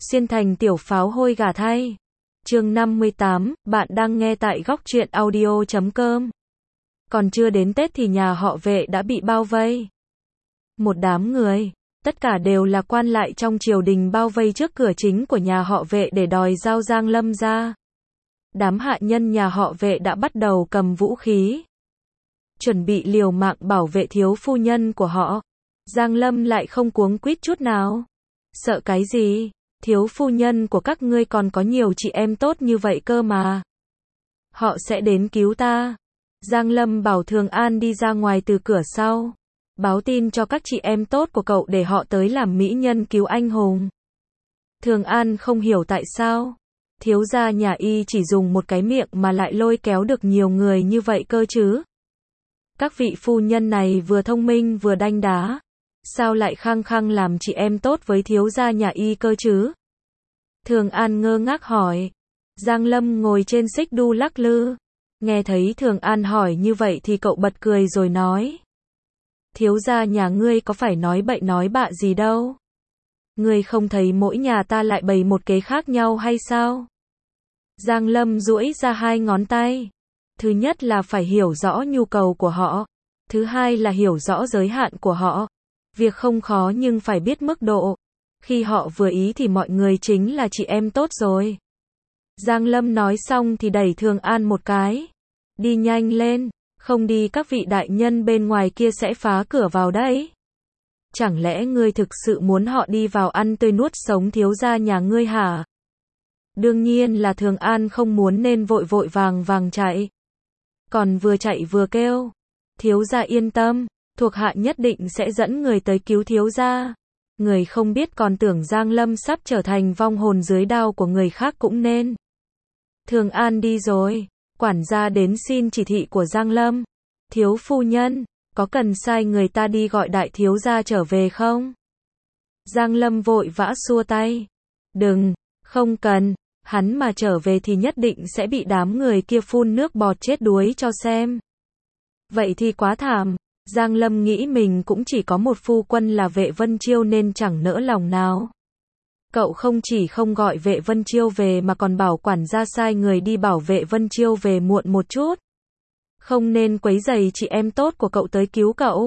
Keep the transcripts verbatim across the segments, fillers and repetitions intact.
Xiên thành tiểu pháo hôi gà thay. Chương năm mươi tám, bạn đang nghe tại góc truyện audio chấm com. Còn chưa đến Tết thì nhà họ Vệ đã bị bao vây. Một đám người, tất cả đều là quan lại trong triều đình bao vây trước cửa chính của nhà họ Vệ để đòi giao Giang Lâm ra. Đám hạ nhân nhà họ Vệ đã bắt đầu cầm vũ khí, chuẩn bị liều mạng bảo vệ thiếu phu nhân của họ. Giang Lâm lại không cuống quýt chút nào. Sợ cái gì? Thiếu phu nhân của các ngươi còn có nhiều chị em tốt như vậy cơ mà. Họ sẽ đến cứu ta. Giang Lâm bảo Thường An đi ra ngoài từ cửa sau, báo tin cho các chị em tốt của cậu để họ tới làm mỹ nhân cứu anh hùng. Thường An không hiểu tại sao thiếu gia nhà y chỉ dùng một cái miệng mà lại lôi kéo được nhiều người như vậy cơ chứ. Các vị phu nhân này vừa thông minh vừa đanh đá, sao lại khăng khăng làm chị em tốt với thiếu gia nhà y cơ chứ? Thường An ngơ ngác hỏi. Giang Lâm ngồi trên xích đu lắc lư, nghe thấy Thường An hỏi như vậy thì cậu bật cười rồi nói: thiếu gia nhà ngươi có phải nói bậy nói bạ gì đâu. Ngươi không thấy mỗi nhà ta lại bày một kế khác nhau hay sao? Giang Lâm duỗi ra hai ngón tay. Thứ nhất là phải hiểu rõ nhu cầu của họ. Thứ hai là hiểu rõ giới hạn của họ. Việc không khó nhưng phải biết mức độ. Khi họ vừa ý thì mọi người chính là chị em tốt rồi. Giang Lâm nói xong thì đẩy Thường An một cái. Đi nhanh lên, không đi các vị đại nhân bên ngoài kia sẽ phá cửa vào đấy. Chẳng lẽ ngươi thực sự muốn họ đi vào ăn tươi nuốt sống thiếu gia nhà ngươi hả? Đương nhiên là Thường An không muốn nên vội vội vàng vàng chạy. Còn vừa chạy vừa kêu: thiếu gia yên tâm, thuộc hạ nhất định sẽ dẫn người tới cứu thiếu gia. Người không biết còn tưởng Giang Lâm sắp trở thành vong hồn dưới đao của người khác cũng nên. Thường An đi rồi, quản gia đến xin chỉ thị của Giang Lâm. Thiếu phu nhân, có cần sai người ta đi gọi đại thiếu gia trở về không? Giang Lâm vội vã xua tay. Đừng, không cần, hắn mà trở về thì nhất định sẽ bị đám người kia phun nước bọt chết đuối cho xem. Vậy thì quá thảm. Giang Lâm nghĩ mình cũng chỉ có một phu quân là Vệ Vân Chiêu nên chẳng nỡ lòng nào. Cậu không chỉ không gọi Vệ Vân Chiêu về mà còn bảo quản gia sai người đi bảo Vệ Vân Chiêu về muộn một chút. Không nên quấy rầy chị em tốt của cậu tới cứu cậu.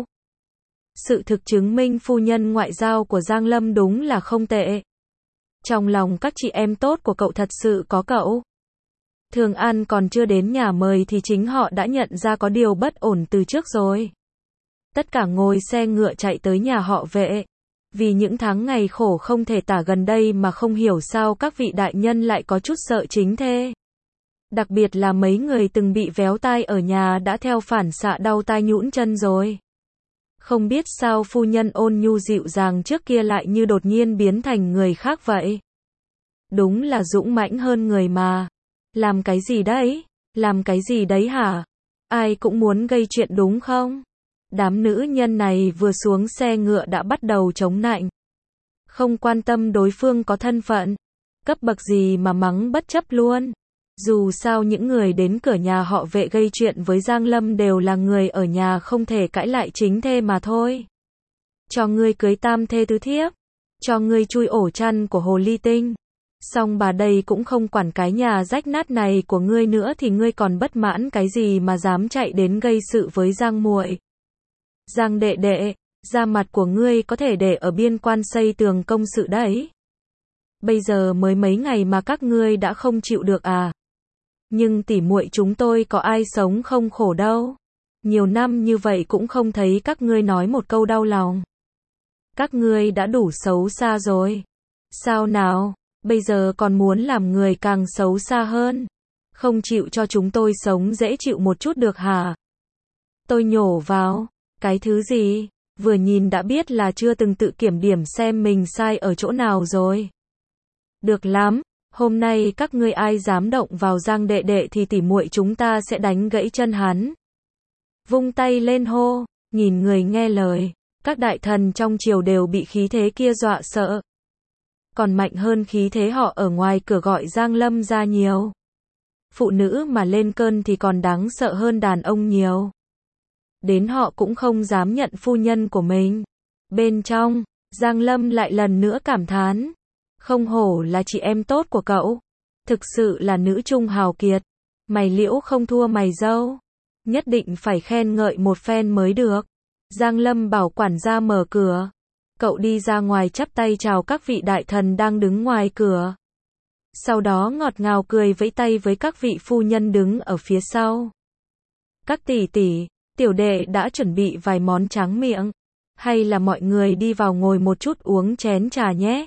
Sự thực chứng minh phu nhân ngoại giao của Giang Lâm đúng là không tệ. Trong lòng các chị em tốt của cậu thật sự có cậu. Thường An còn chưa đến nhà mời thì chính họ đã nhận ra có điều bất ổn từ trước rồi. Tất cả ngồi xe ngựa chạy tới nhà họ Vệ. Vì những tháng ngày khổ không thể tả gần đây mà không hiểu sao các vị đại nhân lại có chút sợ chính thê. Đặc biệt là mấy người từng bị véo tai ở nhà đã theo phản xạ đau tai nhũn chân rồi. Không biết sao phu nhân ôn nhu dịu dàng trước kia lại như đột nhiên biến thành người khác vậy. Đúng là dũng mãnh hơn người mà. Làm cái gì đấy? Làm cái gì đấy hả? Ai cũng muốn gây chuyện đúng không? Đám nữ nhân này vừa xuống xe ngựa đã bắt đầu chống nạnh. Không quan tâm đối phương có thân phận, cấp bậc gì mà mắng bất chấp luôn. Dù sao những người đến cửa nhà họ Vệ gây chuyện với Giang Lâm đều là người ở nhà không thể cãi lại chính thê mà thôi. Cho ngươi cưới tam thê tứ thiếp, cho ngươi chui ổ chăn của hồ ly tinh. Xong bà đây cũng không quản cái nhà rách nát này của ngươi nữa thì ngươi còn bất mãn cái gì mà dám chạy đến gây sự với Giang muội. Giang đệ đệ, da mặt của ngươi có thể để ở biên quan xây tường công sự đấy. Bây giờ mới mấy ngày mà các ngươi đã không chịu được à? Nhưng tỉ muội chúng tôi có ai sống không khổ đâu. Nhiều năm như vậy cũng không thấy các ngươi nói một câu đau lòng. Các ngươi đã đủ xấu xa rồi. Sao nào, bây giờ còn muốn làm người càng xấu xa hơn? Không chịu cho chúng tôi sống dễ chịu một chút được hả? Tôi nhổ vào. Cái thứ gì? Vừa nhìn đã biết là chưa từng tự kiểm điểm xem mình sai ở chỗ nào rồi. Được lắm, hôm nay các ngươi ai dám động vào Giang đệ đệ thì tỉ muội chúng ta sẽ đánh gãy chân hắn. Vung tay lên hô, nhìn người nghe lời, các đại thần trong triều đều bị khí thế kia dọa sợ. Còn mạnh hơn khí thế họ ở ngoài cửa gọi Giang Lâm ra nhiều. Phụ nữ mà lên cơn thì còn đáng sợ hơn đàn ông nhiều. Đến họ cũng không dám nhận phu nhân của mình. Bên trong, Giang Lâm lại lần nữa cảm thán. Không hổ là chị em tốt của cậu. Thực sự là nữ trung hào kiệt. Mày Liễu không thua mày dâu. Nhất định phải khen ngợi một phen mới được. Giang Lâm bảo quản gia mở cửa. Cậu đi ra ngoài chắp tay chào các vị đại thần đang đứng ngoài cửa. Sau đó ngọt ngào cười vẫy tay với các vị phu nhân đứng ở phía sau. Các tỷ tỷ, tiểu đệ đã chuẩn bị vài món tráng miệng. Hay là mọi người đi vào ngồi một chút uống chén trà nhé.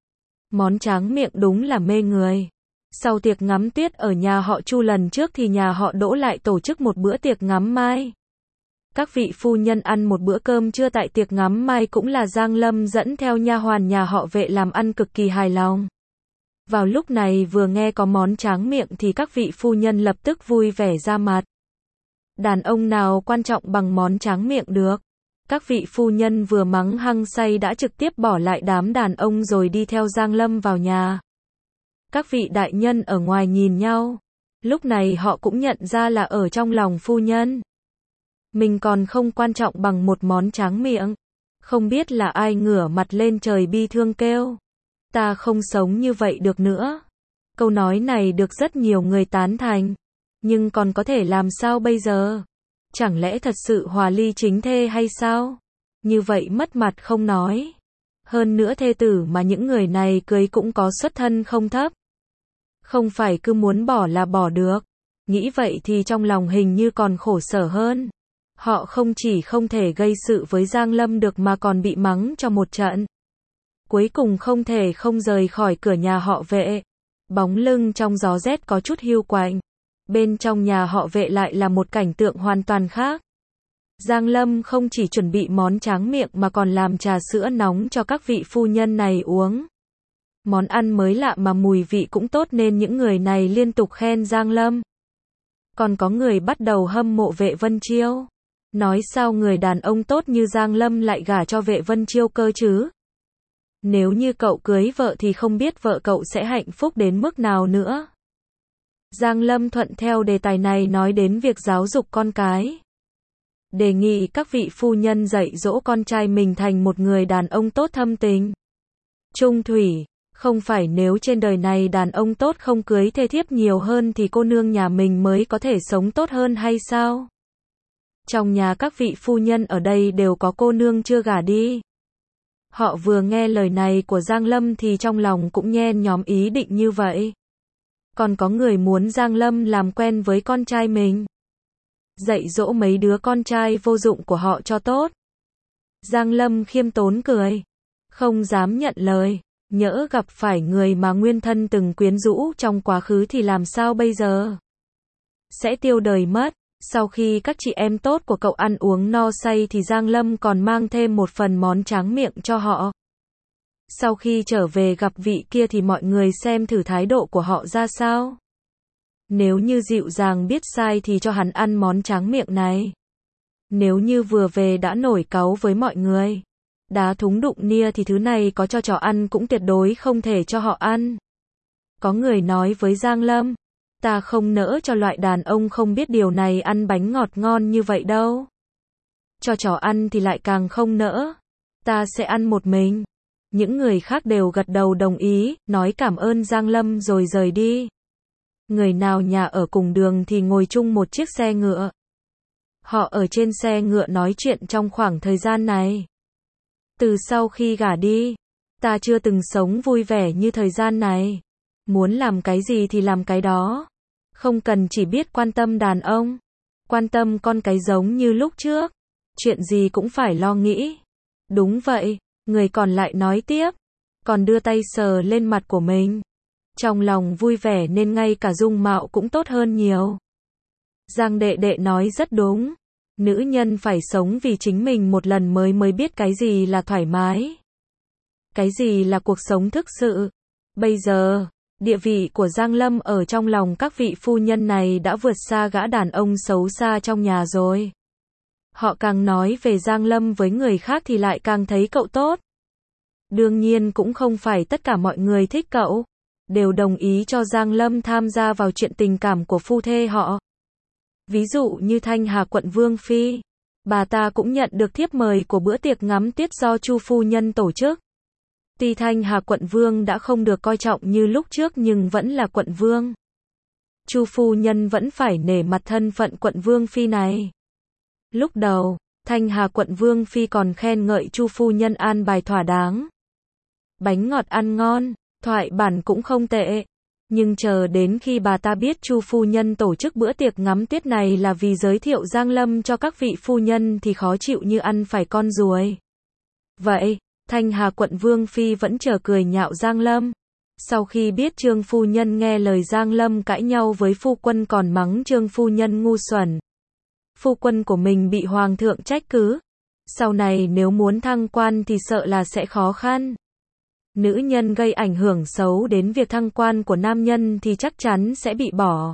Món tráng miệng đúng là mê người. Sau tiệc ngắm tuyết ở nhà họ Chu lần trước thì nhà họ Đỗ lại tổ chức một bữa tiệc ngắm mai. Các vị phu nhân ăn một bữa cơm trưa tại tiệc ngắm mai cũng là Giang Lâm dẫn theo nha hoàn nhà họ Vệ làm ăn cực kỳ hài lòng. Vào lúc này vừa nghe có món tráng miệng thì các vị phu nhân lập tức vui vẻ ra mặt. Đàn ông nào quan trọng bằng món tráng miệng được. Các vị phu nhân vừa mắng hăng say đã trực tiếp bỏ lại đám đàn ông rồi đi theo Giang Lâm vào nhà. Các vị đại nhân ở ngoài nhìn nhau. Lúc này họ cũng nhận ra là ở trong lòng phu nhân. Mình còn không quan trọng bằng một món tráng miệng. Không biết là ai ngửa mặt lên trời bi thương kêu. Ta không sống như vậy được nữa. Câu nói này được rất nhiều người tán thành. Nhưng còn có thể làm sao bây giờ? Chẳng lẽ thật sự hòa ly chính thê hay sao? Như vậy mất mặt không nói. Hơn nữa thê tử mà những người này cưới cũng có xuất thân không thấp. Không phải cứ muốn bỏ là bỏ được. Nghĩ vậy thì trong lòng hình như còn khổ sở hơn. Họ không chỉ không thể gây sự với Giang Lâm được mà còn bị mắng cho một trận. Cuối cùng không thể không rời khỏi cửa nhà họ Vệ. Bóng lưng trong gió rét có chút hiu quạnh. Bên trong nhà họ Vệ lại là một cảnh tượng hoàn toàn khác. Giang Lâm không chỉ chuẩn bị món tráng miệng mà còn làm trà sữa nóng cho các vị phu nhân này uống. Món ăn mới lạ mà mùi vị cũng tốt nên những người này liên tục khen Giang Lâm. Còn có người bắt đầu hâm mộ Vệ Vân Chiêu. Nói sao người đàn ông tốt như Giang Lâm lại gả cho Vệ Vân Chiêu cơ chứ? Nếu như cậu cưới vợ thì không biết vợ cậu sẽ hạnh phúc đến mức nào nữa. Giang Lâm thuận theo đề tài này nói đến việc giáo dục con cái. Đề nghị các vị phu nhân dạy dỗ con trai mình thành một người đàn ông tốt thâm tình. Trung thủy, không phải nếu trên đời này đàn ông tốt không cưới thê thiếp nhiều hơn thì cô nương nhà mình mới có thể sống tốt hơn hay sao? Trong nhà các vị phu nhân ở đây đều có cô nương chưa gả đi. Họ vừa nghe lời này của Giang Lâm thì trong lòng cũng nhen nhóm ý định như vậy. Còn có người muốn Giang Lâm làm quen với con trai mình. Dạy dỗ mấy đứa con trai vô dụng của họ cho tốt. Giang Lâm khiêm tốn cười. Không dám nhận lời. Nhỡ gặp phải người mà nguyên thân từng quyến rũ trong quá khứ thì làm sao bây giờ? Sẽ tiêu đời mất. Sau khi các chị em tốt của cậu ăn uống no say thì Giang Lâm còn mang thêm một phần món tráng miệng cho họ. Sau khi trở về gặp vị kia thì mọi người xem thử thái độ của họ ra sao. Nếu như dịu dàng biết sai thì cho hắn ăn món tráng miệng này. Nếu như vừa về đã nổi cáu với mọi người, đá thúng đụng nia thì thứ này có cho chó ăn cũng tuyệt đối không thể cho họ ăn. Có người nói với Giang Lâm, ta không nỡ cho loại đàn ông không biết điều này ăn bánh ngọt ngon như vậy đâu. Cho chó ăn thì lại càng không nỡ. Ta sẽ ăn một mình. Những người khác đều gật đầu đồng ý, nói cảm ơn Giang Lâm rồi rời đi. Người nào nhà ở cùng đường thì ngồi chung một chiếc xe ngựa. Họ ở trên xe ngựa nói chuyện trong khoảng thời gian này. Từ sau khi gả đi, ta chưa từng sống vui vẻ như thời gian này. Muốn làm cái gì thì làm cái đó. Không cần chỉ biết quan tâm đàn ông. Quan tâm con cái giống như lúc trước. Chuyện gì cũng phải lo nghĩ. Đúng vậy, người còn lại nói tiếp. Còn đưa tay sờ lên mặt của mình. Trong lòng vui vẻ nên ngay cả dung mạo cũng tốt hơn nhiều. Giang đệ đệ nói rất đúng. Nữ nhân phải sống vì chính mình một lần mới mới biết cái gì là thoải mái. Cái gì là cuộc sống thực sự. Bây giờ, địa vị của Giang Lâm ở trong lòng các vị phu nhân này đã vượt xa gã đàn ông xấu xa trong nhà rồi. Họ càng nói về Giang Lâm với người khác thì lại càng thấy cậu tốt. Đương nhiên cũng không phải tất cả mọi người thích cậu, đều đồng ý cho Giang Lâm tham gia vào chuyện tình cảm của phu thê họ. Ví dụ như Thanh Hà quận Vương Phi, bà ta cũng nhận được thiếp mời của bữa tiệc ngắm tuyết do Chu phu nhân tổ chức. Tuy Thanh Hà quận vương đã không được coi trọng như lúc trước nhưng vẫn là quận vương. Chu phu nhân vẫn phải nể mặt thân phận quận vương phi này. Lúc đầu, Thanh Hà quận vương phi còn khen ngợi Chu phu nhân an bài thỏa đáng. Bánh ngọt ăn ngon, thoại bản cũng không tệ. Nhưng chờ đến khi bà ta biết Chu phu nhân tổ chức bữa tiệc ngắm tuyết này là vì giới thiệu Giang Lâm cho các vị phu nhân thì khó chịu như ăn phải con ruồi. Vậy, Thanh Hà quận vương phi vẫn chờ cười nhạo Giang Lâm. Sau khi biết Trương phu nhân nghe lời Giang Lâm cãi nhau với phu quân còn mắng Trương phu nhân ngu xuẩn. Phu quân của mình bị hoàng thượng trách cứ. Sau này nếu muốn thăng quan thì sợ là sẽ khó khăn. Nữ nhân gây ảnh hưởng xấu đến việc thăng quan của nam nhân thì chắc chắn sẽ bị bỏ.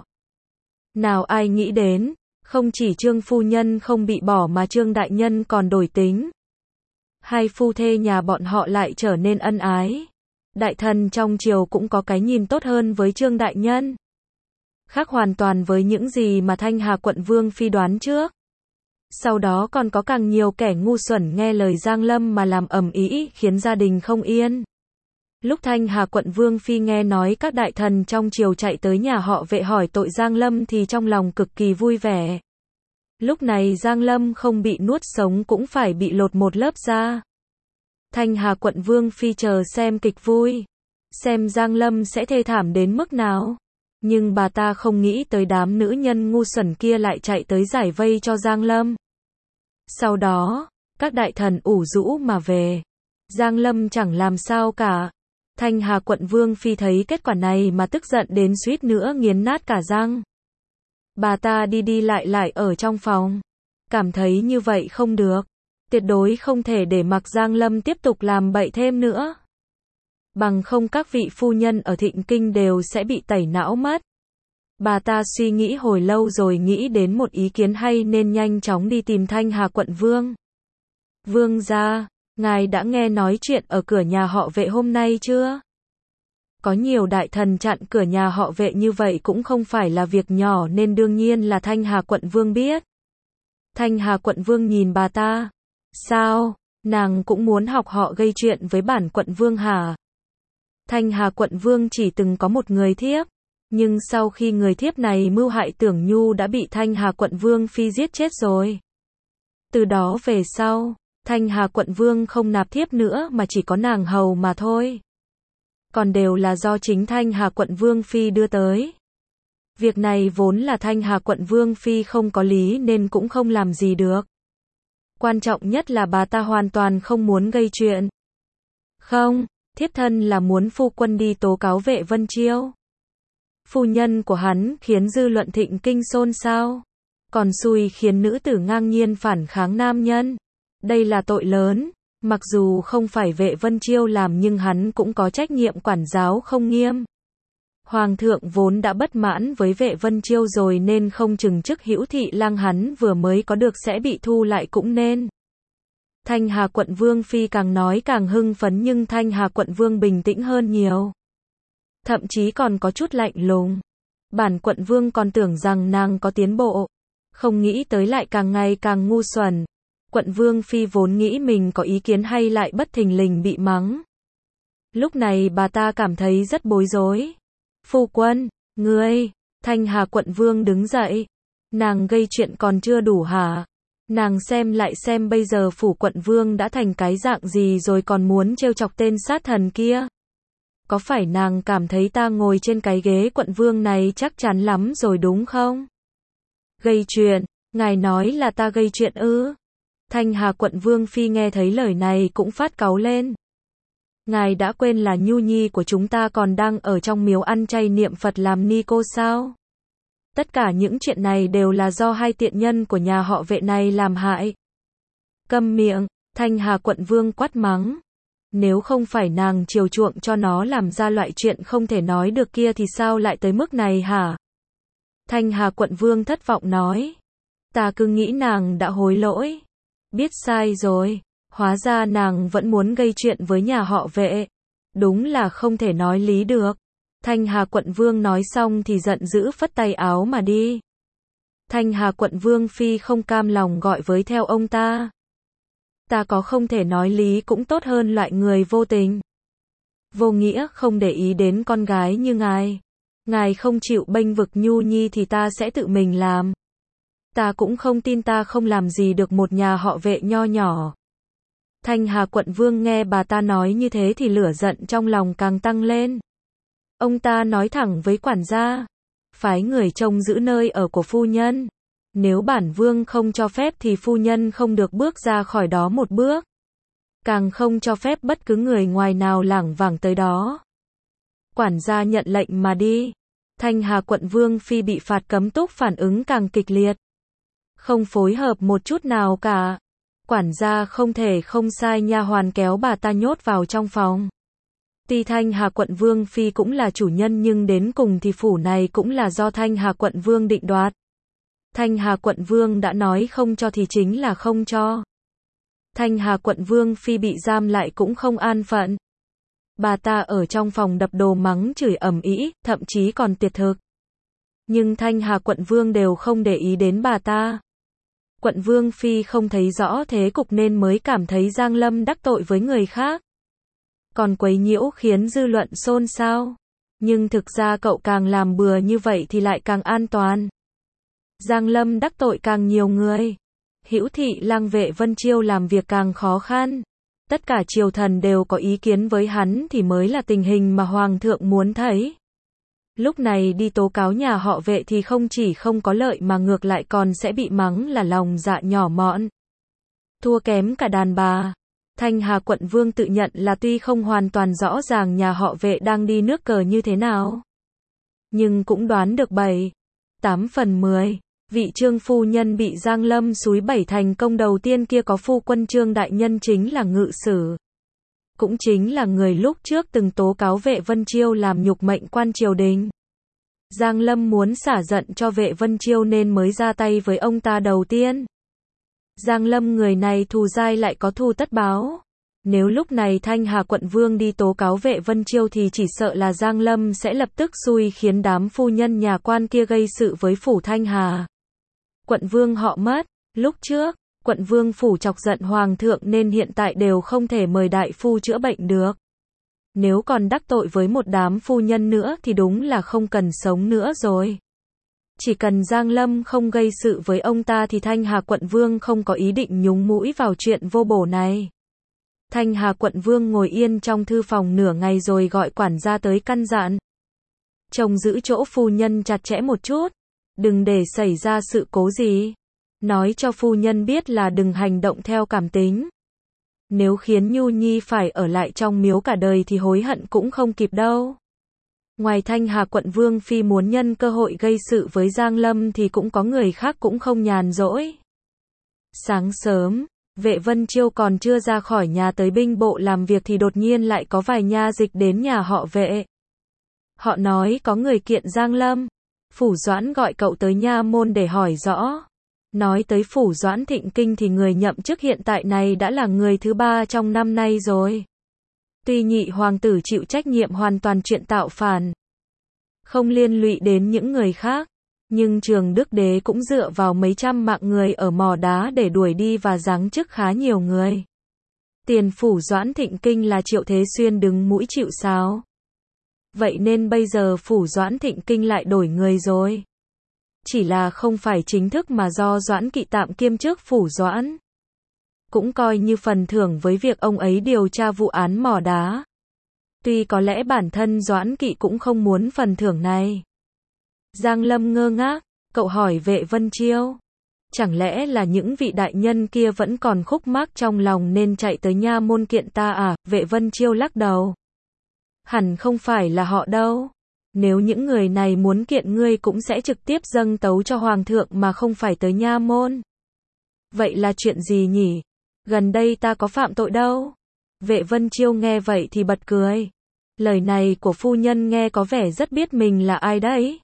Nào ai nghĩ đến, không chỉ Trương phu nhân không bị bỏ mà Trương đại nhân còn đổi tính. Hai phu thê nhà bọn họ lại trở nên ân ái. Đại thần trong triều cũng có cái nhìn tốt hơn với Trương đại nhân. Khác hoàn toàn với những gì mà Thanh Hà quận vương phi đoán trước. Sau đó còn có càng nhiều kẻ ngu xuẩn nghe lời Giang Lâm mà làm ầm ĩ khiến gia đình không yên. Lúc Thanh Hà quận vương phi nghe nói các đại thần trong triều chạy tới nhà họ Vệ hỏi tội Giang Lâm thì trong lòng cực kỳ vui vẻ. Lúc này Giang Lâm không bị nuốt sống cũng phải bị lột một lớp da. Thanh Hà quận vương phi chờ xem kịch vui. Xem Giang Lâm sẽ thê thảm đến mức nào. Nhưng bà ta không nghĩ tới đám nữ nhân ngu xuẩn kia lại chạy tới giải vây cho Giang Lâm. Sau đó, các đại thần ủ rũ mà về. Giang Lâm chẳng làm sao cả. Thanh Hà quận vương phi thấy kết quả này mà tức giận đến suýt nữa nghiến nát cả răng. Bà ta đi đi lại lại ở trong phòng. Cảm thấy như vậy không được. Tuyệt đối không thể để mặc Giang Lâm tiếp tục làm bậy thêm nữa. Bằng không các vị phu nhân ở Thịnh Kinh đều sẽ bị tẩy não mất. Bà ta suy nghĩ hồi lâu rồi nghĩ đến một ý kiến hay nên nhanh chóng đi tìm Thanh Hà quận vương. Vương gia, ngài đã nghe nói chuyện ở cửa nhà họ Vệ hôm nay chưa? Có nhiều đại thần chặn cửa nhà họ Vệ như vậy cũng không phải là việc nhỏ nên đương nhiên là Thanh Hà quận vương biết. Thanh Hà quận vương nhìn bà ta. Sao, nàng cũng muốn học họ gây chuyện với bản quận vương hả? Thanh Hà quận vương chỉ từng có một người thiếp. Nhưng sau khi người thiếp này mưu hại Tưởng Nhu đã bị Thanh Hà quận vương phi giết chết rồi. Từ đó về sau, Thanh Hà quận vương không nạp thiếp nữa mà chỉ có nàng hầu mà thôi. Còn đều là do chính Thanh Hà quận vương phi đưa tới. Việc này vốn là Thanh Hà quận vương phi không có lý nên cũng không làm gì được. Quan trọng nhất là bà ta hoàn toàn không muốn gây chuyện. Không, thiếp thân là muốn phu quân đi tố cáo Vệ Vân Chiêu. Phu nhân của hắn khiến dư luận Thịnh Kinh xôn xao. Còn xui khiến nữ tử ngang nhiên phản kháng nam nhân. Đây là tội lớn. Mặc dù không phải Vệ Vân Chiêu làm nhưng hắn cũng có trách nhiệm quản giáo không nghiêm. Hoàng thượng vốn đã bất mãn với Vệ Vân Chiêu rồi nên không chừng chức hữu thị lang hắn vừa mới có được sẽ bị thu lại cũng nên. Thanh Hà quận vương phi càng nói càng hưng phấn nhưng Thanh Hà quận vương bình tĩnh hơn nhiều. Thậm chí còn có chút lạnh lùng. Bản quận vương còn tưởng rằng nàng có tiến bộ. Không nghĩ tới lại càng ngày càng ngu xuẩn. Quận vương phi vốn nghĩ mình có ý kiến hay lại bất thình lình bị mắng. Lúc này bà ta cảm thấy rất bối rối. Phu quân, ngươi, Thanh Hà quận vương đứng dậy. Nàng gây chuyện còn chưa đủ hả? Nàng xem lại xem bây giờ phủ quận vương đã thành cái dạng gì rồi còn muốn trêu chọc tên sát thần kia. Có phải nàng cảm thấy ta ngồi trên cái ghế quận vương này chắc chắn lắm rồi đúng không? Gây chuyện, ngài nói là ta gây chuyện ư? Thanh Hà quận vương phi nghe thấy lời này cũng phát cáu lên. Ngài đã quên là Nhu Nhi của chúng ta còn đang ở trong miếu ăn chay niệm Phật làm ni cô sao? Tất cả những chuyện này đều là do hai tiện nhân của nhà họ Vệ này làm hại. Câm miệng, Thanh Hà quận vương quát mắng. Nếu không phải nàng chiều chuộng cho nó làm ra loại chuyện không thể nói được kia thì sao lại tới mức này hả? Thanh Hà quận vương thất vọng nói. Ta cứ nghĩ nàng đã hối lỗi. Biết sai rồi. Hóa ra nàng vẫn muốn gây chuyện với nhà họ Vệ. Đúng là không thể nói lý được. Thanh Hà quận vương nói xong thì giận dữ phất tay áo mà đi. Thanh Hà quận vương phi không cam lòng gọi với theo ông ta. Ta có không thể nói lý cũng tốt hơn loại người vô tình. Vô nghĩa không để ý đến con gái như ngài. Ngài không chịu bênh vực Nhu Nhi thì ta sẽ tự mình làm. Ta cũng không tin ta không làm gì được một nhà họ Vệ nho nhỏ. Thanh Hà quận vương nghe bà ta nói như thế thì lửa giận trong lòng càng tăng lên. Ông ta nói thẳng với quản gia, phái người trông giữ nơi ở của phu nhân. Nếu bản vương không cho phép thì phu nhân không được bước ra khỏi đó một bước. Càng không cho phép bất cứ người ngoài nào lảng vảng tới đó. Quản gia nhận lệnh mà đi. Thanh Hà quận vương phi bị phạt cấm túc phản ứng càng kịch liệt. Không phối hợp một chút nào cả. Quản gia không thể không sai nha hoàn kéo bà ta nhốt vào trong phòng. Tuy Thanh Hà quận vương phi cũng là chủ nhân nhưng đến cùng thì phủ này cũng là do Thanh Hà quận vương định đoạt. Thanh Hà quận vương đã nói không cho thì chính là không cho. Thanh Hà quận vương phi bị giam lại cũng không an phận. Bà ta ở trong phòng đập đồ mắng chửi ầm ĩ, thậm chí còn tuyệt thực. Nhưng Thanh Hà quận vương đều không để ý đến bà ta. Quận vương phi không thấy rõ thế cục nên mới cảm thấy Giang Lâm đắc tội với người khác. Còn quấy nhiễu khiến dư luận xôn xao. Nhưng thực ra cậu càng làm bừa như vậy thì lại càng an toàn. Giang Lâm đắc tội càng nhiều người. Hữu thị lang Vệ Vân Chiêu làm việc càng khó khăn. Tất cả triều thần đều có ý kiến với hắn thì mới là tình hình mà Hoàng thượng muốn thấy. Lúc này đi tố cáo nhà họ Vệ thì không chỉ không có lợi mà ngược lại còn sẽ bị mắng là lòng dạ nhỏ mọn. Thua kém cả đàn bà. Thanh Hà quận vương tự nhận là tuy không hoàn toàn rõ ràng nhà họ Vệ đang đi nước cờ như thế nào. Nhưng cũng đoán được bảy, tám phần mười. Vị Trương phu nhân bị Giang Lâm xúi bẩy thành công đầu tiên kia có phu quân Trương đại nhân chính là ngự sử. Cũng chính là người lúc trước từng tố cáo Vệ Vân Chiêu làm nhục mệnh quan triều đình. Giang Lâm muốn xả giận cho Vệ Vân Chiêu nên mới ra tay với ông ta đầu tiên. Giang Lâm người này thù dai lại có thù tất báo. Nếu lúc này Thanh Hà quận vương đi tố cáo Vệ Vân Chiêu thì chỉ sợ là Giang Lâm sẽ lập tức xui khiến đám phu nhân nhà quan kia gây sự với phủ Thanh Hà. Quận vương họ mất, lúc trước, quận vương phủ chọc giận hoàng thượng nên hiện tại đều không thể mời đại phu chữa bệnh được. Nếu còn đắc tội với một đám phu nhân nữa thì đúng là không cần sống nữa rồi. Chỉ cần Giang Lâm không gây sự với ông ta thì Thanh Hà quận vương không có ý định nhúng mũi vào chuyện vô bổ này. Thanh Hà quận vương ngồi yên trong thư phòng nửa ngày rồi gọi quản gia tới căn dặn. Trông giữ chỗ phu nhân chặt chẽ một chút. Đừng để xảy ra sự cố gì. Nói cho phu nhân biết là đừng hành động theo cảm tính. Nếu khiến Nhu Nhi phải ở lại trong miếu cả đời thì hối hận cũng không kịp đâu. Ngoài Thanh Hà quận vương phi muốn nhân cơ hội gây sự với Giang Lâm thì cũng có người khác cũng không nhàn rỗi. Sáng sớm, Vệ Vân Chiêu còn chưa ra khỏi nhà tới binh bộ làm việc thì đột nhiên lại có vài nha dịch đến nhà họ Vệ. Họ nói có người kiện Giang Lâm. Phủ Doãn gọi cậu tới nha môn để hỏi rõ. Nói tới Phủ Doãn Thịnh Kinh thì người nhậm chức hiện tại này đã là người thứ ba trong năm nay rồi. Tuy nhị hoàng tử chịu trách nhiệm hoàn toàn chuyện tạo phản, không liên lụy đến những người khác, nhưng Trường Đức Đế cũng dựa vào mấy trăm mạng người ở mỏ đá để đuổi đi và giáng chức khá nhiều người. Tiền Phủ Doãn Thịnh Kinh là Triệu Thế Xuyên đứng mũi chịu sáo. Vậy nên bây giờ Phủ Doãn Thịnh Kinh lại đổi người rồi. Chỉ là không phải chính thức mà do Doãn Kỵ tạm kiêm chức Phủ Doãn. Cũng coi như phần thưởng với việc ông ấy điều tra vụ án mỏ đá. Tuy có lẽ bản thân Doãn Kỵ cũng không muốn phần thưởng này. Giang Lâm ngơ ngác, cậu hỏi Vệ Vân Chiêu. Chẳng lẽ là những vị đại nhân kia vẫn còn khúc mắc trong lòng nên chạy tới nha môn kiện ta à? Vệ Vân Chiêu lắc đầu. Hẳn không phải là họ đâu. Nếu những người này muốn kiện ngươi cũng sẽ trực tiếp dâng tấu cho hoàng thượng mà không phải tới nha môn. Vậy là chuyện gì nhỉ? Gần đây ta có phạm tội đâu. Vệ Vân Chiêu nghe vậy thì bật cười. Lời này của phu nhân nghe có vẻ rất biết mình là ai đấy.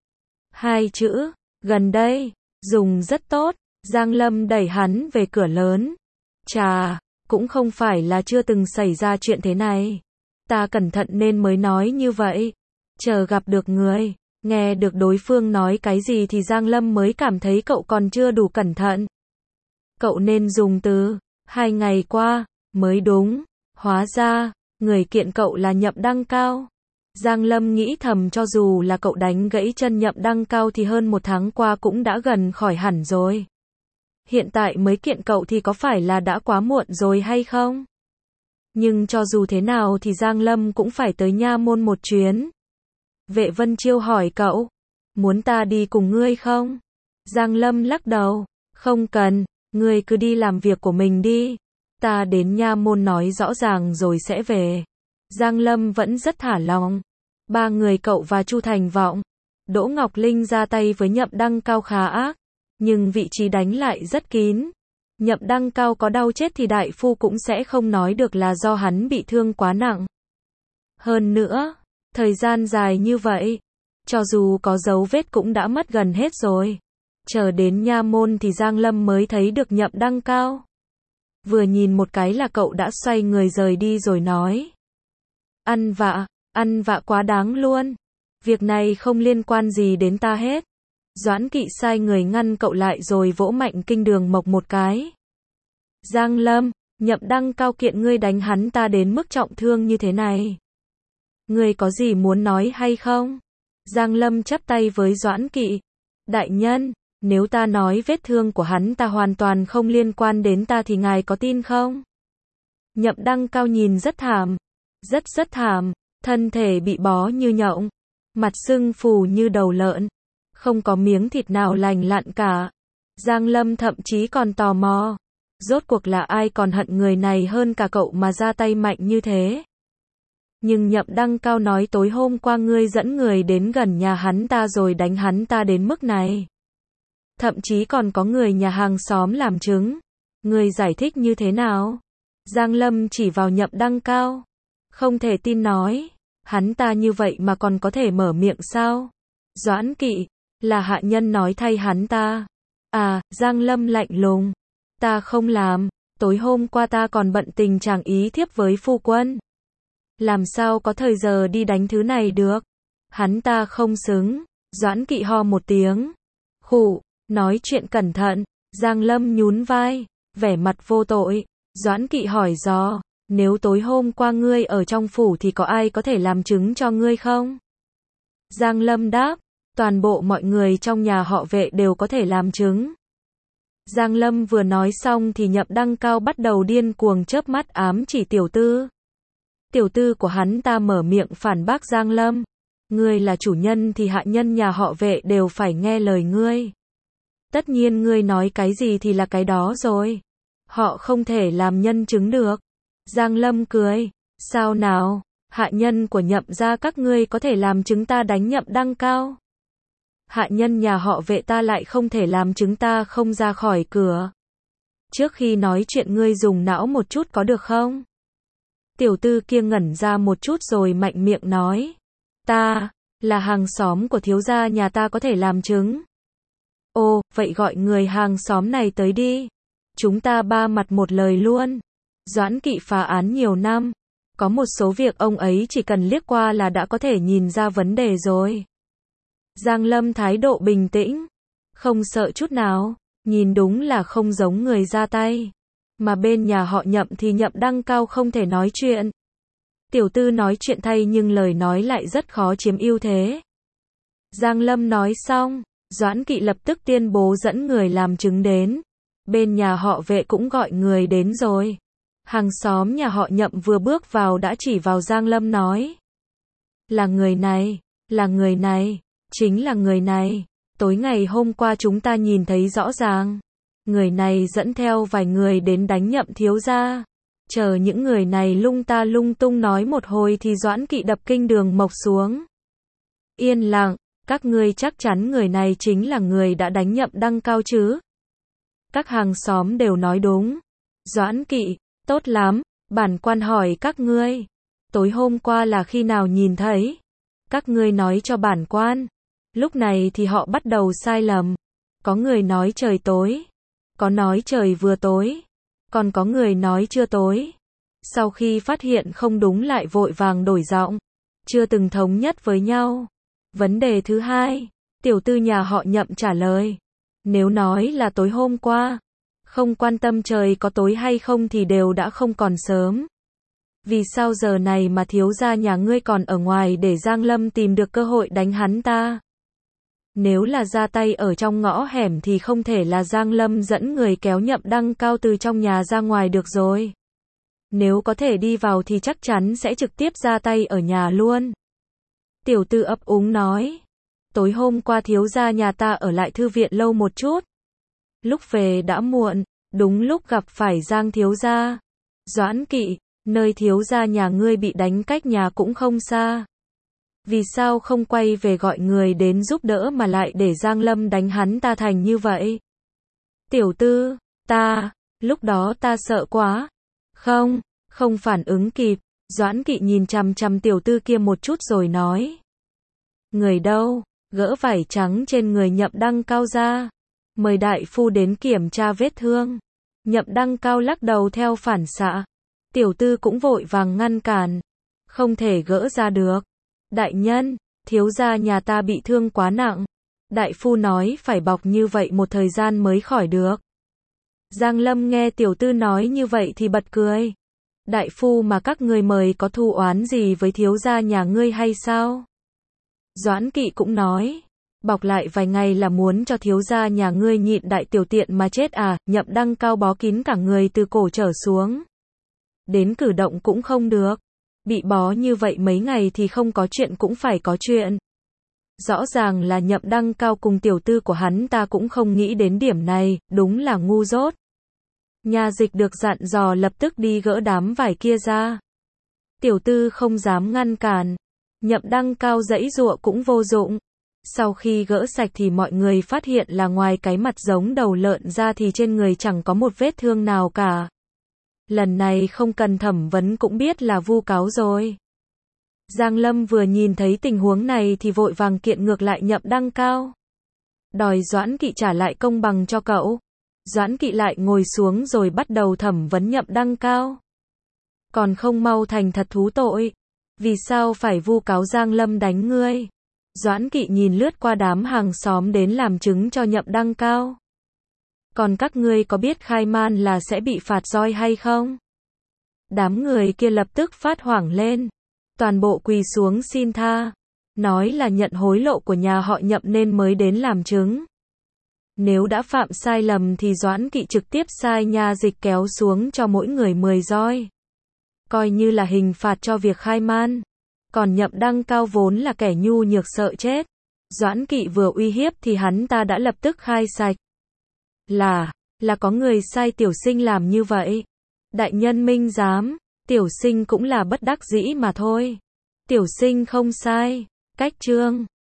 Hai chữ, gần đây, dùng rất tốt. Giang Lâm đẩy hắn về cửa lớn. Chà, cũng không phải là chưa từng xảy ra chuyện thế này. Ta cẩn thận nên mới nói như vậy. Chờ gặp được người, nghe được đối phương nói cái gì thì Giang Lâm mới cảm thấy cậu còn chưa đủ cẩn thận. Cậu nên dùng từ, hai ngày qua, mới đúng. Hóa ra, Người kiện cậu là Nhậm Đăng Cao. Giang Lâm nghĩ thầm cho dù là cậu đánh gãy chân Nhậm Đăng Cao thì hơn một tháng qua cũng đã gần khỏi hẳn rồi. Hiện tại mới kiện cậu thì có phải là đã quá muộn rồi hay không? Nhưng cho dù thế nào thì Giang Lâm cũng phải tới nha môn một chuyến. Vệ Vân Chiêu hỏi cậu, muốn ta đi cùng ngươi không? Giang Lâm lắc đầu, không cần, ngươi cứ đi làm việc của mình đi. Ta đến nha môn nói rõ ràng rồi sẽ về. Giang Lâm vẫn rất thả lòng. Ba người cậu và Chu Thành Vọng, Đỗ Ngọc Linh ra tay với Nhậm Đăng Cao khá ác, nhưng vị trí đánh lại rất kín. Nhậm Đăng Cao có đau chết thì đại phu cũng sẽ không nói được là do hắn bị thương quá nặng. Hơn nữa, thời gian dài như vậy, cho dù có dấu vết cũng đã mất gần hết rồi. Chờ đến nha môn thì Giang Lâm mới thấy được Nhậm Đăng Cao. Vừa nhìn một cái là cậu đã xoay người rời đi rồi nói. Ăn vạ, ăn vạ quá đáng luôn. Việc này không liên quan gì đến ta hết. Doãn Kỵ sai người ngăn cậu lại rồi vỗ mạnh Kinh Đường Mộc một cái. Giang Lâm, Nhậm Đăng Cao kiện ngươi đánh hắn ta đến mức trọng thương như thế này. Ngươi có gì muốn nói hay không? Giang Lâm chắp tay với Doãn Kỵ. Đại nhân, nếu ta nói vết thương của hắn ta hoàn toàn không liên quan đến ta thì ngài có tin không? Nhậm Đăng Cao nhìn rất thảm. Rất rất thảm. Thân thể bị bó như nhộng. Mặt sưng phù như đầu lợn. Không có miếng thịt nào lành lặn cả. Giang Lâm thậm chí còn tò mò. Rốt cuộc là ai còn hận người này hơn cả cậu mà ra tay mạnh như thế? Nhưng Nhậm Đăng Cao nói tối hôm qua ngươi dẫn người đến gần nhà hắn ta rồi đánh hắn ta đến mức này. Thậm chí còn có người nhà hàng xóm làm chứng. Ngươi giải thích như thế nào? Giang Lâm chỉ vào Nhậm Đăng Cao. Không thể tin nói. Hắn ta như vậy mà còn có thể mở miệng sao? Doãn Kỵ, là hạ nhân nói thay hắn ta. À, Giang Lâm lạnh lùng. Ta không làm, tối hôm qua ta còn bận tình chàng ý thiếp với phu quân. Làm sao có thời giờ đi đánh thứ này được? Hắn ta không xứng. Doãn Kỵ ho một tiếng. Khụ, nói chuyện cẩn thận. Giang Lâm nhún vai, vẻ mặt vô tội. Doãn Kỵ hỏi dò, nếu tối hôm qua ngươi ở trong phủ thì có ai có thể làm chứng cho ngươi không? Giang Lâm đáp, toàn bộ mọi người trong nhà họ Vệ đều có thể làm chứng. Giang Lâm vừa nói xong thì Nhậm Đăng Cao bắt đầu điên cuồng chớp mắt ám chỉ tiểu tư. Tiểu tư của hắn ta mở miệng phản bác Giang Lâm. Ngươi là chủ nhân thì hạ nhân nhà họ Vệ đều phải nghe lời ngươi. Tất nhiên ngươi nói cái gì thì là cái đó rồi. Họ không thể làm nhân chứng được. Giang Lâm cười. Sao nào, hạ nhân của Nhậm gia các ngươi có thể làm chứng ta đánh Nhậm Đăng Cao. Hạ nhân nhà họ Vệ ta lại không thể làm chứng ta không ra khỏi cửa. Trước khi nói chuyện ngươi dùng não một chút có được không? Tiểu tư kia ngẩn ra một chút rồi mạnh miệng nói. Ta, là hàng xóm của thiếu gia nhà ta có thể làm chứng. Ồ, vậy gọi người hàng xóm này tới đi. Chúng ta ba mặt một lời luôn. Doãn Kỵ phá án nhiều năm. Có một số việc ông ấy chỉ cần liếc qua là đã có thể nhìn ra vấn đề rồi. Giang Lâm thái độ bình tĩnh. Không sợ chút nào. Nhìn đúng là không giống người ra tay. Mà bên nhà họ Nhậm thì Nhậm Đăng Cao không thể nói chuyện. Tiểu tư nói chuyện thay nhưng lời nói lại rất khó chiếm ưu thế. Giang Lâm nói xong, Doãn Kỵ lập tức tuyên bố dẫn người làm chứng đến. Bên nhà họ Vệ cũng gọi người đến rồi. Hàng xóm nhà họ Nhậm vừa bước vào đã chỉ vào Giang Lâm nói. Là người này, là người này, chính là người này. Tối ngày hôm qua chúng ta nhìn thấy rõ ràng. Người này dẫn theo vài người đến đánh Nhậm thiếu gia. Chờ những người này lung ta lung tung nói một hồi thì Doãn Kỵ đập Kinh Đường Mộc xuống. Yên lặng, các ngươi chắc chắn người này chính là người đã đánh Nhậm Đăng Cao chứ? Các hàng xóm đều nói đúng. Doãn Kỵ, tốt lắm, bản quan hỏi các ngươi. Tối hôm qua là khi nào nhìn thấy? Các ngươi nói cho bản quan. Lúc này thì họ bắt đầu sai lầm. Có người nói trời tối. Có nói trời vừa tối. Còn có người nói chưa tối. Sau khi phát hiện không đúng lại vội vàng đổi giọng. Chưa từng thống nhất với nhau. Vấn đề thứ hai, tiểu tư nhà họ Nhậm trả lời. Nếu nói là tối hôm qua, không quan tâm trời có tối hay không thì đều đã không còn sớm. Vì sao giờ này mà thiếu gia nhà ngươi còn ở ngoài để Giang Lâm tìm được cơ hội đánh hắn ta? Nếu là ra tay ở trong ngõ hẻm thì không thể là Giang Lâm dẫn người kéo Nhậm Đăng Cao từ trong nhà ra ngoài được rồi. Nếu có thể đi vào thì chắc chắn sẽ trực tiếp ra tay ở nhà luôn. Tiểu Tư ấp úng nói. Tối hôm qua thiếu gia nhà ta ở lại thư viện lâu một chút. Lúc về đã muộn, đúng lúc gặp phải Giang thiếu gia. Doãn Kỵ, nơi thiếu gia nhà ngươi bị đánh cách nhà cũng không xa. Vì sao không quay về gọi người đến giúp đỡ mà lại để Giang Lâm đánh hắn ta thành như vậy? Tiểu Tư, ta, lúc đó ta sợ quá. Không, không phản ứng kịp. Doãn Kỵ nhìn chằm chằm Tiểu Tư kia một chút rồi nói. Người đâu? Gỡ vải trắng trên người Nhậm Đăng Cao ra. Mời đại phu đến kiểm tra vết thương. Nhậm Đăng Cao lắc đầu theo phản xạ. Tiểu Tư cũng vội vàng ngăn cản. Không thể gỡ ra được. Đại nhân, thiếu gia nhà ta bị thương quá nặng. Đại phu nói phải bọc như vậy một thời gian mới khỏi được. Giang Lâm nghe Tiểu Tư nói như vậy thì bật cười. Đại phu mà các ngươi mời có thù oán gì với thiếu gia nhà ngươi hay sao? Doãn Kỵ cũng nói. Bọc lại vài ngày là muốn cho thiếu gia nhà ngươi nhịn đại tiểu tiện mà chết à? Nhậm Đăng Cao bó kín cả người từ cổ trở xuống. Đến cử động cũng không được. Bị bó như vậy mấy ngày thì không có chuyện cũng phải có chuyện. Rõ ràng là Nhậm Đăng Cao cùng Tiểu Tư của hắn ta cũng không nghĩ đến điểm này, đúng là ngu dốt. Nha dịch được dặn dò lập tức đi gỡ đám vải kia ra. Tiểu Tư không dám ngăn cản. Nhậm Đăng Cao giãy giụa cũng vô dụng. Sau khi gỡ sạch thì mọi người phát hiện là ngoài cái mặt giống đầu lợn ra thì trên người chẳng có một vết thương nào cả. Lần này không cần thẩm vấn cũng biết là vu cáo rồi. Giang Lâm vừa nhìn thấy tình huống này thì vội vàng kiện ngược lại Nhậm Đăng Cao. Đòi Doãn Kỵ trả lại công bằng cho cậu. Doãn Kỵ lại ngồi xuống rồi bắt đầu thẩm vấn Nhậm Đăng Cao. Còn không mau thành thật thú tội. Vì sao phải vu cáo Giang Lâm đánh ngươi? Doãn Kỵ nhìn lướt qua đám hàng xóm đến làm chứng cho Nhậm Đăng Cao. Còn các ngươi có biết khai man là sẽ bị phạt roi hay không? Đám người kia lập tức phát hoảng lên. Toàn bộ quỳ xuống xin tha. Nói là nhận hối lộ của nhà họ Nhậm nên mới đến làm chứng. Nếu đã phạm sai lầm thì Doãn Kỵ trực tiếp sai nha dịch kéo xuống cho mỗi người mười roi. Coi như là hình phạt cho việc khai man. Còn Nhậm Đăng Cao vốn là kẻ nhu nhược sợ chết. Doãn Kỵ vừa uy hiếp thì hắn ta đã lập tức khai sạch. Là, là có người sai tiểu sinh làm như vậy. Đại nhân minh giám, tiểu sinh cũng là bất đắc dĩ mà thôi. Tiểu sinh không sai. Cách chương